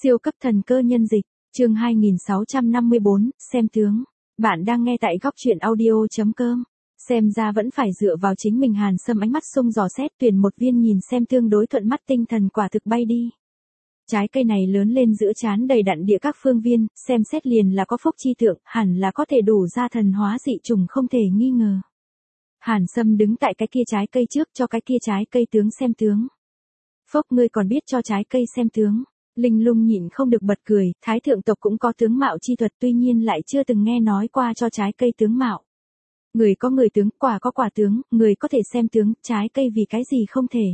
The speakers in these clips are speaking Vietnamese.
Siêu cấp thần cơ nhân dịch, chương 2654, xem tướng. Bạn đang nghe tại góc audio.com. Xem ra vẫn phải dựa vào chính mình. Hàn Sâm ánh mắt sung dò xét tuyển một viên nhìn xem tương đối thuận mắt, tinh thần quả thực bay đi. Trái cây này lớn lên giữa trán đầy đặn địa các phương viên, xem xét liền là có phúc chi tượng, hẳn là có thể đủ ra thần hóa dị trùng không thể nghi ngờ. Hàn Sâm đứng tại cái kia trái cây trước cho cái kia trái cây tướng xem tướng. Phốc, ngươi còn biết cho trái cây xem tướng. Linh Lung nhịn không được bật cười, Thái thượng tộc cũng có tướng mạo chi thuật, tuy nhiên lại chưa từng nghe nói qua cho trái cây tướng mạo. Người có người tướng, quả có quả tướng, người có thể xem tướng, trái cây vì cái gì không thể.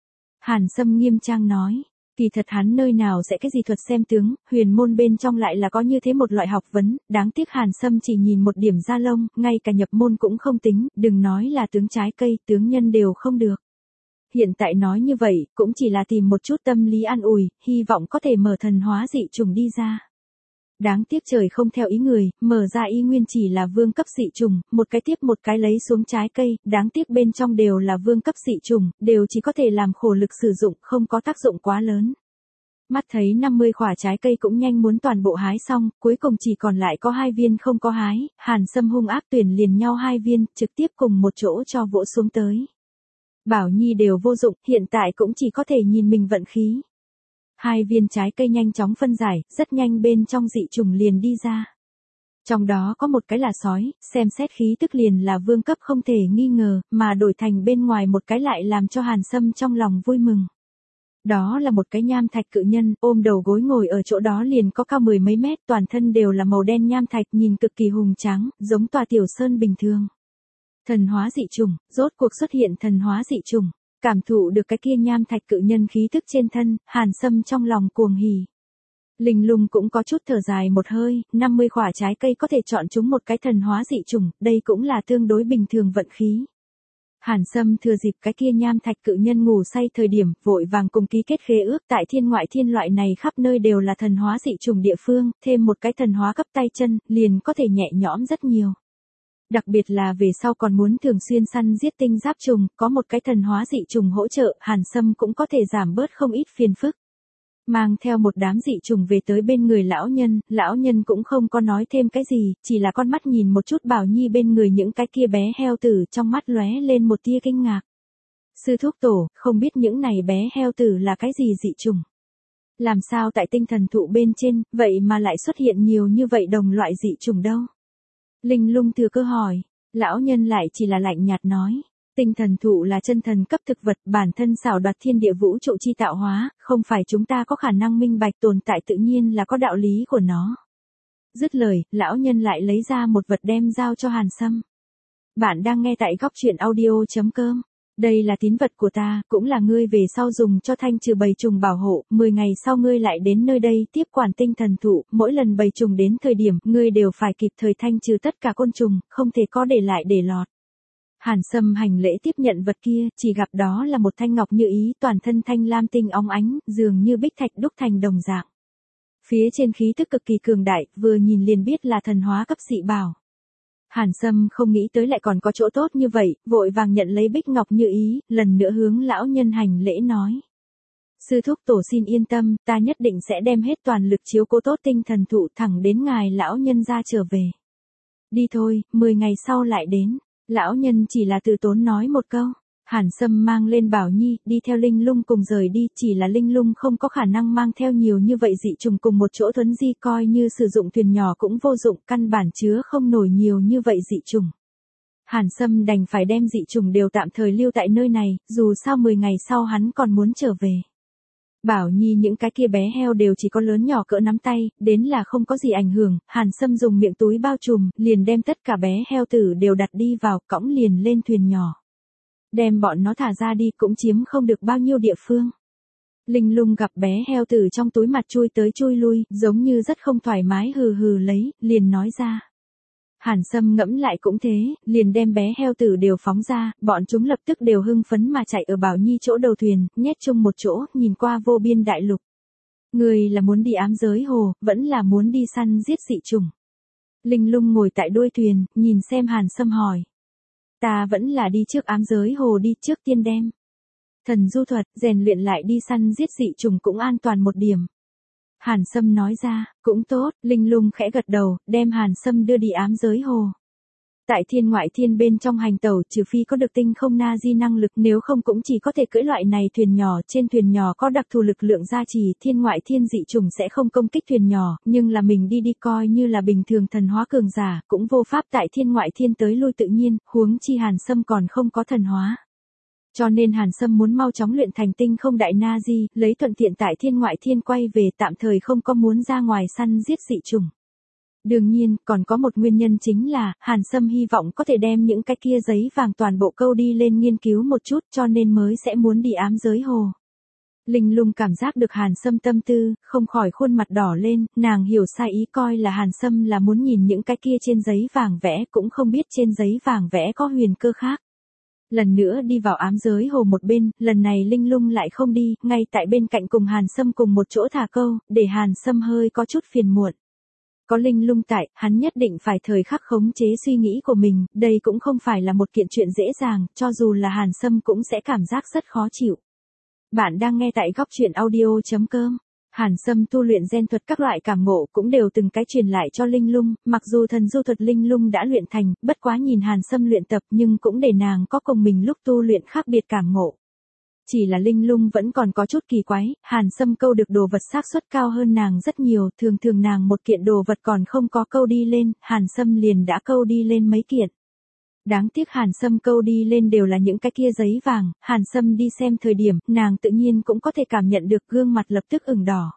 Hàn Sâm nghiêm trang nói, kỳ thật hắn nơi nào sẽ cái gì thuật xem tướng, huyền môn bên trong lại là có như thế một loại học vấn, đáng tiếc Hàn Sâm chỉ nhìn một điểm da lông, ngay cả nhập môn cũng không tính, đừng nói là tướng trái cây, tướng nhân đều không được. Hiện tại nói như vậy, cũng chỉ là tìm một chút tâm lý an ủi, hy vọng có thể mở thần hóa dị trùng đi ra. Đáng tiếc trời không theo ý người, mở ra ý nguyên chỉ là vương cấp dị trùng, một cái tiếp một cái lấy xuống trái cây, đáng tiếc bên trong đều là vương cấp dị trùng, đều chỉ có thể làm khổ lực sử dụng, không có tác dụng quá lớn. Mắt thấy 50 quả trái cây cũng nhanh muốn toàn bộ hái xong, cuối cùng chỉ còn lại có 2 viên không có hái, Hàn Sâm hung ác tuyển liền nhau 2 viên, trực tiếp cùng một chỗ cho vỗ xuống tới. Bảo Nhi đều vô dụng, hiện tại cũng chỉ có thể nhìn mình vận khí. 2 viên trái cây nhanh chóng phân giải, rất nhanh bên trong dị trùng liền đi ra. Trong đó có một cái là sói, xem xét khí tức liền là vương cấp không thể nghi ngờ, mà đổi thành bên ngoài một cái lại làm cho Hàn Sâm trong lòng vui mừng. Đó là một cái nham thạch cự nhân, ôm đầu gối ngồi ở chỗ đó liền có cao 10 mấy mét, toàn thân đều là màu đen nham thạch, nhìn cực kỳ hùng tráng, giống tòa tiểu sơn bình thường. Thần hóa dị trùng, rốt cuộc xuất hiện thần hóa dị trùng, cảm thụ được cái kia nham thạch cự nhân khí tức trên thân, Hàn Sâm trong lòng cuồng hỉ. Linh Lung cũng có chút thở dài một hơi, 50 quả trái cây có thể chọn chúng một cái thần hóa dị trùng, đây cũng là tương đối bình thường vận khí. Hàn Sâm thừa dịp cái kia nham thạch cự nhân ngủ say thời điểm, vội vàng cùng ký kết khế ước, tại thiên ngoại thiên loại này khắp nơi đều là thần hóa dị trùng địa phương, thêm một cái thần hóa cấp tay chân, liền có thể nhẹ nhõm rất nhiều. Đặc biệt là về sau còn muốn thường xuyên săn giết tinh giáp trùng, có một cái thần hóa dị trùng hỗ trợ, Hàn Sâm cũng có thể giảm bớt không ít phiền phức. Mang theo một đám dị trùng về tới bên người lão nhân cũng không có nói thêm cái gì, chỉ là con mắt nhìn một chút Bảo Nhi bên người những cái kia bé heo tử, trong mắt lóe lên một tia kinh ngạc. Sư thúc tổ, không biết những này bé heo tử là cái gì dị trùng? Làm sao tại tinh thần thụ bên trên, vậy mà lại xuất hiện nhiều như vậy đồng loại dị trùng đâu? Linh Lung thừa cơ hỏi, lão nhân lại chỉ là lạnh nhạt nói, tinh thần thụ là chân thần cấp thực vật, bản thân xảo đoạt thiên địa vũ trụ chi tạo hóa, không phải chúng ta có khả năng minh bạch, tồn tại tự nhiên là có đạo lý của nó. Dứt lời, lão nhân lại lấy ra một vật đem giao cho Hàn Sâm. Bạn đang nghe tại góc audio.com. Đây là tín vật của ta, cũng là ngươi về sau dùng cho thanh trừ bầy trùng bảo hộ, 10 ngày sau ngươi lại đến nơi đây tiếp quản tinh thần thụ, mỗi lần bầy trùng đến thời điểm, ngươi đều phải kịp thời thanh trừ tất cả côn trùng, không thể có để lại để lọt. Hàn Sâm hành lễ tiếp nhận vật kia, chỉ gặp đó là một thanh ngọc như ý, toàn thân thanh lam tinh óng ánh, dường như bích thạch đúc thành đồng dạng. Phía trên khí tức cực kỳ cường đại, vừa nhìn liền biết là thần hóa cấp dị bảo. Hàn Sâm không nghĩ tới lại còn có chỗ tốt như vậy, vội vàng nhận lấy bích ngọc như ý, lần nữa hướng lão nhân hành lễ nói. Sư thúc tổ xin yên tâm, ta nhất định sẽ đem hết toàn lực chiếu cố tốt tinh thần thụ thẳng đến ngài lão nhân ra trở về. Đi thôi, 10 ngày sau lại đến. Lão nhân chỉ là từ tốn nói một câu. Hàn Sâm mang lên Bảo Nhi, đi theo Linh Lung cùng rời đi, chỉ là Linh Lung không có khả năng mang theo nhiều như vậy dị trùng cùng một chỗ thuấn di, coi như sử dụng thuyền nhỏ cũng vô dụng, căn bản chứa không nổi nhiều như vậy dị trùng. Hàn Sâm đành phải đem dị trùng đều tạm thời lưu tại nơi này, dù sao 10 ngày sau hắn còn muốn trở về. Bảo Nhi những cái kia bé heo đều chỉ có lớn nhỏ cỡ nắm tay, đến là không có gì ảnh hưởng, Hàn Sâm dùng miệng túi bao trùm, liền đem tất cả bé heo tử đều đặt đi vào, cõng liền lên thuyền nhỏ. Đem bọn nó thả ra đi cũng chiếm không được bao nhiêu địa phương. Linh Lung gặp bé heo tử trong túi mặt chui tới chui lui, giống như rất không thoải mái, hừ hừ lấy, liền nói ra. Hàn Sâm ngẫm lại cũng thế, liền đem bé heo tử đều phóng ra, bọn chúng lập tức đều hưng phấn mà chạy ở Bảo Nhi chỗ đầu thuyền, nhét chung một chỗ, nhìn qua vô biên đại lục. Người là muốn đi ám giới hồ, vẫn là muốn đi săn giết dị trùng. Linh Lung ngồi tại đuôi thuyền, nhìn xem Hàn Sâm hỏi. Ta vẫn là đi trước ám giới hồ đi, trước tiên đem thần du thuật, rèn luyện lại đi săn giết dị trùng cũng an toàn một điểm. Hàn Sâm nói ra, cũng tốt, Linh Lung khẽ gật đầu, đem Hàn Sâm đưa đi ám giới hồ. Tại thiên ngoại thiên bên trong hành tẩu, trừ phi có được tinh không na di năng lực, nếu không cũng chỉ có thể cưỡi loại này thuyền nhỏ. Trên thuyền nhỏ có đặc thù lực lượng gia trì, thiên ngoại thiên dị chủng sẽ không công kích thuyền nhỏ, nhưng là mình đi coi như là bình thường thần hóa cường giả, cũng vô pháp tại thiên ngoại thiên tới lui tự nhiên, huống chi Hàn Sâm còn không có thần hóa. Cho nên Hàn Sâm muốn mau chóng luyện thành tinh không đại na di, lấy thuận tiện tại thiên ngoại thiên quay về, tạm thời không có muốn ra ngoài săn giết dị chủng. Đương nhiên, còn có một nguyên nhân chính là, Hàn Sâm hy vọng có thể đem những cái kia giấy vàng toàn bộ câu đi lên nghiên cứu một chút, cho nên mới sẽ muốn đi ám giới hồ. Linh Lung cảm giác được Hàn Sâm tâm tư, không khỏi khuôn mặt đỏ lên, nàng hiểu sai ý coi là Hàn Sâm là muốn nhìn những cái kia trên giấy vàng vẽ, cũng không biết trên giấy vàng vẽ có huyền cơ khác. Lần nữa đi vào ám giới hồ một bên, lần này Linh Lung lại không đi, ngay tại bên cạnh cùng Hàn Sâm cùng một chỗ thả câu, để Hàn Sâm hơi có chút phiền muộn. Có Linh Lung tại, hắn nhất định phải thời khắc khống chế suy nghĩ của mình, đây cũng không phải là một kiện chuyện dễ dàng, cho dù là Hàn Sâm cũng sẽ cảm giác rất khó chịu. Bạn đang nghe tại góc truyện audio.com. Hàn Sâm tu luyện gen thuật các loại cảm ngộ cũng đều từng cái truyền lại cho Linh Lung, mặc dù thần du thuật Linh Lung đã luyện thành, bất quá nhìn Hàn Sâm luyện tập nhưng cũng để nàng có cùng mình lúc tu luyện khác biệt cảm ngộ. Chỉ là Linh Lung vẫn còn có chút kỳ quái, Hàn Sâm câu được đồ vật xác suất cao hơn nàng rất nhiều, thường thường nàng một kiện đồ vật còn không có câu đi lên, Hàn Sâm liền đã câu đi lên mấy kiện. Đáng tiếc Hàn Sâm câu đi lên đều là những cái kia giấy vàng, Hàn Sâm đi xem thời điểm, nàng tự nhiên cũng có thể cảm nhận được gương mặt lập tức ửng đỏ.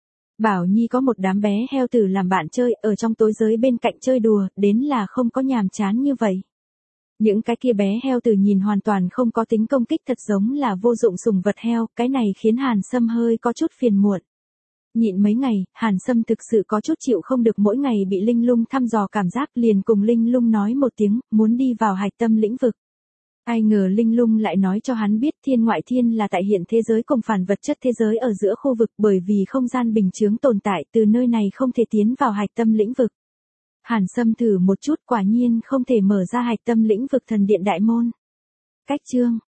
Bảo Nhi có một đám bé heo tử làm bạn chơi, ở trong tối giới bên cạnh chơi đùa, đến là không có nhàm chán như vậy. Những cái kia bé heo tử nhìn hoàn toàn không có tính công kích, thật giống là vô dụng sủng vật heo, cái này khiến Hàn Sâm hơi có chút phiền muộn. Nhịn mấy ngày, Hàn Sâm thực sự có chút chịu không được mỗi ngày bị Linh Lung thăm dò cảm giác, liền cùng Linh Lung nói một tiếng, muốn đi vào hạch tâm lĩnh vực. Ai ngờ Linh Lung lại nói cho hắn biết thiên ngoại thiên là tại hiện thế giới cùng phản vật chất thế giới ở giữa khu vực, bởi vì không gian bình chướng tồn tại, từ nơi này không thể tiến vào hạch tâm lĩnh vực. Hàn Sâm thử một chút, quả nhiên không thể mở ra hạch tâm lĩnh vực thần điện đại môn. Cách chương